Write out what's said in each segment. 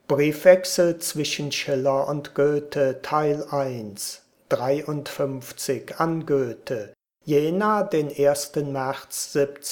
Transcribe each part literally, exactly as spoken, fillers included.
Briefwechsel zwischen Schiller und Goethe, Teil eins, dreiundfünfzig an Goethe, Jena, den ersten März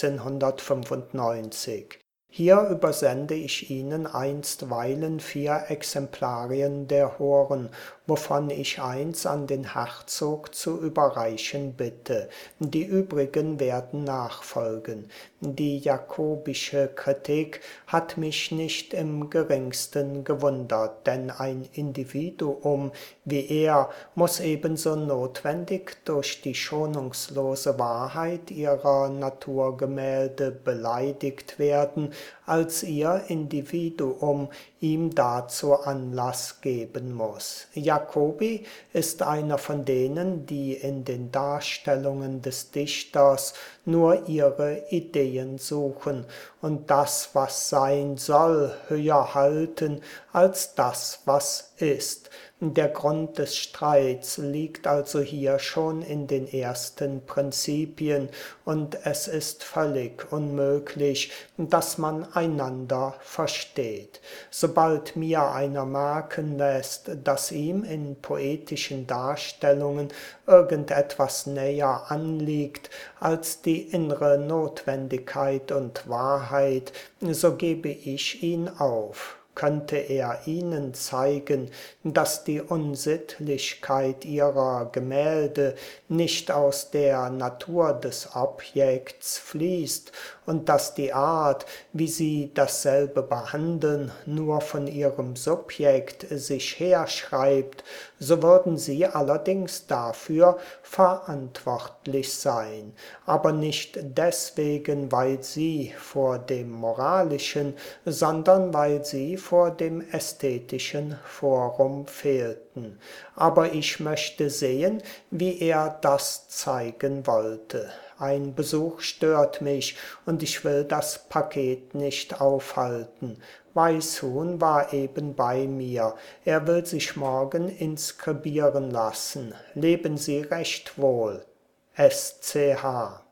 siebzehnhundertfünfundneunzig. Hier übersende ich Ihnen einstweilen vier Exemplarien der Horen, wovon ich eins an den Herzog zu überreichen bitte. Die übrigen werden nachfolgen. Die jakobische Kritik hat mich nicht im geringsten gewundert, denn ein Individuum wie er muss ebenso notwendig durch die schonungslose Wahrheit ihrer Naturgemälde beleidigt werden, als ihr Individuum ihm dazu Anlass geben muss. Jacobi ist einer von denen, die in den Darstellungen des Dichters nur ihre Ideen suchen und das, was sein soll, höher halten als das, was ist. Der Grund des Streits liegt also hier schon in den ersten Prinzipien, und es ist völlig unmöglich, dass man einander versteht. Sobald mir einer merken lässt, dass ihm in poetischen Darstellungen irgendetwas näher anliegt als die innere Notwendigkeit und Wahrheit, so gebe ich ihn auf. Könnte er ihnen zeigen, dass die Unsittlichkeit ihrer Gemälde nicht aus der Natur des Objekts fließt und dass die Art, wie sie dasselbe behandeln, nur von ihrem Subjekt sich herschreibt, so würden sie allerdings dafür verantwortlich sein, aber nicht deswegen, weil sie vor dem Moralischen, sondern weil sie vor dem ästhetischen Forum fehlten. Aber ich möchte sehen, wie er das zeigen wollte. Ein Besuch stört mich, und ich will das Paket nicht aufhalten. Weißhuhn war eben bei mir. Er will sich morgen inskribieren lassen. Leben Sie recht wohl. S C H